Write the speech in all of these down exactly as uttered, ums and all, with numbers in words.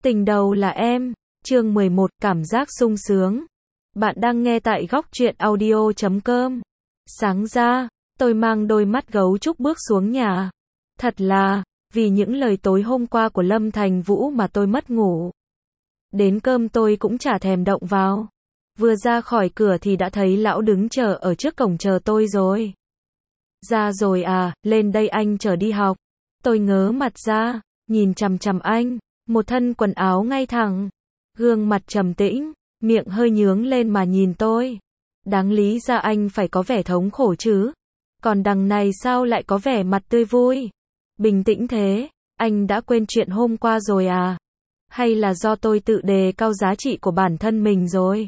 Tình đầu là em, chương mười một, cảm giác sung sướng. Bạn đang nghe tại góc truyện audio chấm com. Sáng ra, tôi mang đôi mắt gấu trúc bước xuống nhà. Thật là, vì những lời tối hôm qua của Lâm Thành Vũ mà tôi mất ngủ. Đến cơm tôi cũng chả thèm động vào. Vừa ra khỏi cửa thì đã thấy lão đứng chờ ở trước cổng chờ tôi rồi. Ra rồi à, lên đây anh chở đi học. Tôi ngớ mặt ra, nhìn chằm chằm anh, một thân quần áo ngay thẳng, gương mặt trầm tĩnh, miệng hơi nhướng lên mà nhìn tôi. Đáng lý ra anh phải có vẻ thống khổ chứ. Còn đằng này sao lại có vẻ mặt tươi vui? Bình tĩnh thế, anh đã quên chuyện hôm qua rồi à? Hay là do tôi tự đề cao giá trị của bản thân mình rồi?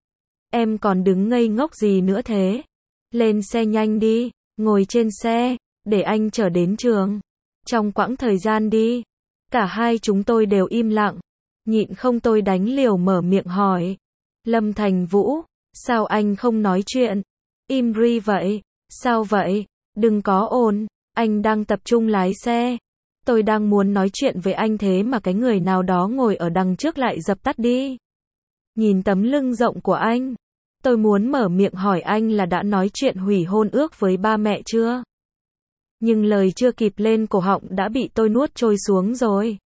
Em còn đứng ngây ngốc gì nữa thế? Lên xe nhanh đi, ngồi trên xe, để anh chở đến trường. Trong quãng thời gian đi. Cả hai chúng tôi đều im lặng. Nhịn không tôi đánh liều mở miệng hỏi. Lâm Thành Vũ, sao anh không nói chuyện? Im ri vậy. Sao vậy? Đừng có ồn, anh đang tập trung lái xe. Tôi đang muốn nói chuyện với anh thế mà cái người nào đó ngồi ở đằng trước lại dập tắt đi. Nhìn tấm lưng rộng của anh, tôi muốn mở miệng hỏi anh là đã nói chuyện hủy hôn ước với ba mẹ chưa? Nhưng lời chưa kịp lên cổ họng đã bị tôi nuốt trôi xuống rồi.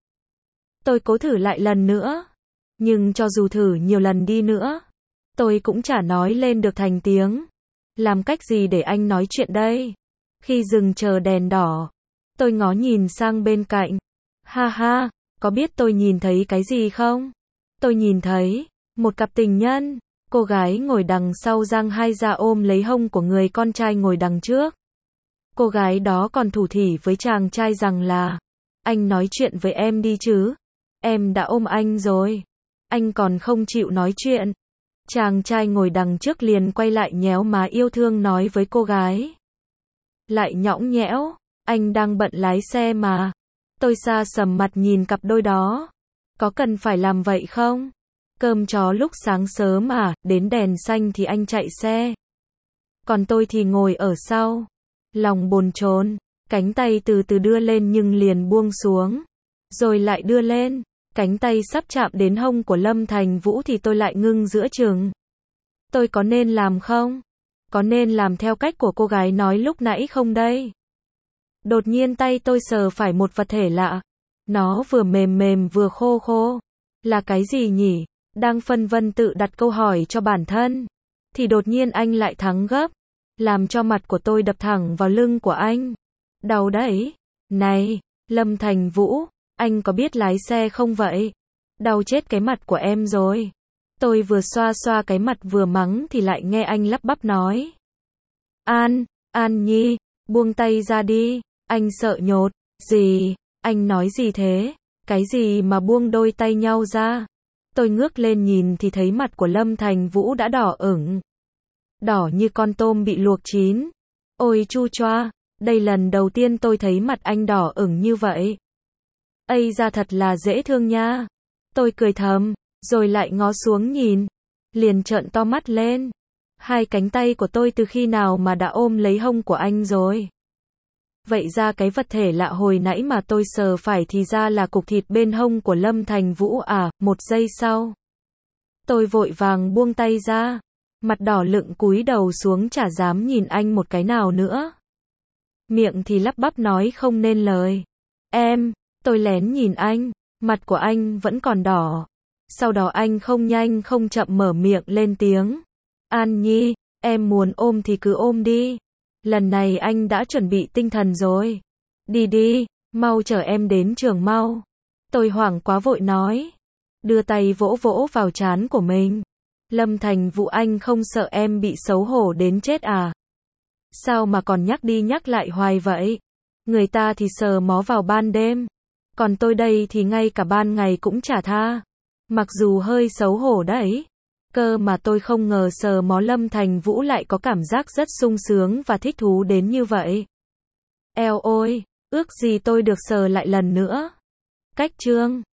Tôi cố thử lại lần nữa. Nhưng cho dù thử nhiều lần đi nữa, tôi cũng chả nói lên được thành tiếng. Làm cách gì để anh nói chuyện đây? Khi dừng chờ đèn đỏ, tôi ngó nhìn sang bên cạnh. Ha ha, có biết tôi nhìn thấy cái gì không? Tôi nhìn thấy một cặp tình nhân. Cô gái ngồi đằng sau giang hai ra ôm lấy hông của người con trai ngồi đằng trước. Cô gái đó còn thủ thỉ với chàng trai rằng là, anh nói chuyện với em đi chứ. Em đã ôm anh rồi. Anh còn không chịu nói chuyện. Chàng trai ngồi đằng trước liền quay lại nhéo má yêu thương nói với cô gái. Lại nhõng nhẽo, anh đang bận lái xe mà. Tôi xa sầm mặt nhìn cặp đôi đó. Có cần phải làm vậy không? Cơm chó lúc sáng sớm à, đến đèn xanh thì anh chạy xe. Còn tôi thì ngồi ở sau. Lòng bồn chồn, cánh tay từ từ đưa lên nhưng liền buông xuống. Rồi lại đưa lên, cánh tay sắp chạm đến hông của Lâm Thành Vũ thì tôi lại ngưng giữa chừng. Tôi có nên làm không? Có nên làm theo cách của cô gái nói lúc nãy không đây? Đột nhiên tay tôi sờ phải một vật thể lạ. Nó vừa mềm mềm vừa khô khô. Là cái gì nhỉ? Đang phân vân tự đặt câu hỏi cho bản thân. Thì đột nhiên anh lại thắng gấp. Làm cho mặt của tôi đập thẳng vào lưng của anh. Đau đấy. Này, Lâm Thành Vũ, anh có biết lái xe không vậy? Đau chết cái mặt của em rồi. Tôi vừa xoa xoa cái mặt vừa mắng thì lại nghe anh lắp bắp nói. An, An Nhi, buông tay ra đi, anh sợ nhột. Gì? Anh nói gì thế? Cái gì mà buông đôi tay nhau ra? Tôi ngước lên nhìn thì thấy mặt của Lâm Thành Vũ đã đỏ ửng. Đỏ như con tôm bị luộc chín. Ôi chu choa, đây lần đầu tiên tôi thấy mặt anh đỏ ửng như vậy. Ây ra thật là dễ thương nha. Tôi cười thầm, rồi lại ngó xuống nhìn. Liền trợn to mắt lên. Hai cánh tay của tôi từ khi nào mà đã ôm lấy hông của anh rồi. Vậy ra cái vật thể lạ hồi nãy mà tôi sờ phải thì ra là cục thịt bên hông của Lâm Thành Vũ à. Một giây sau, tôi vội vàng buông tay ra. Mặt đỏ lựng cúi đầu xuống chả dám nhìn anh một cái nào nữa. Miệng thì lắp bắp nói không nên lời. Em, tôi lén nhìn anh, mặt của anh vẫn còn đỏ. Sau đó anh không nhanh không chậm mở miệng lên tiếng. An Nhi, em muốn ôm thì cứ ôm đi. Lần này anh đã chuẩn bị tinh thần rồi. Đi đi, mau chở em đến trường mau. Tôi hoảng quá vội nói. Đưa tay vỗ vỗ vào trán của mình. Lâm Thành Vũ, anh không sợ em bị xấu hổ đến chết à? Sao mà còn nhắc đi nhắc lại hoài vậy? Người ta thì sờ mó vào ban đêm. Còn tôi đây thì ngay cả ban ngày cũng chả tha. Mặc dù hơi xấu hổ đấy. Cơ mà tôi không ngờ sờ mó Lâm Thành Vũ lại có cảm giác rất sung sướng và thích thú đến như vậy. Eo ôi, ước gì tôi được sờ lại lần nữa. Cách chương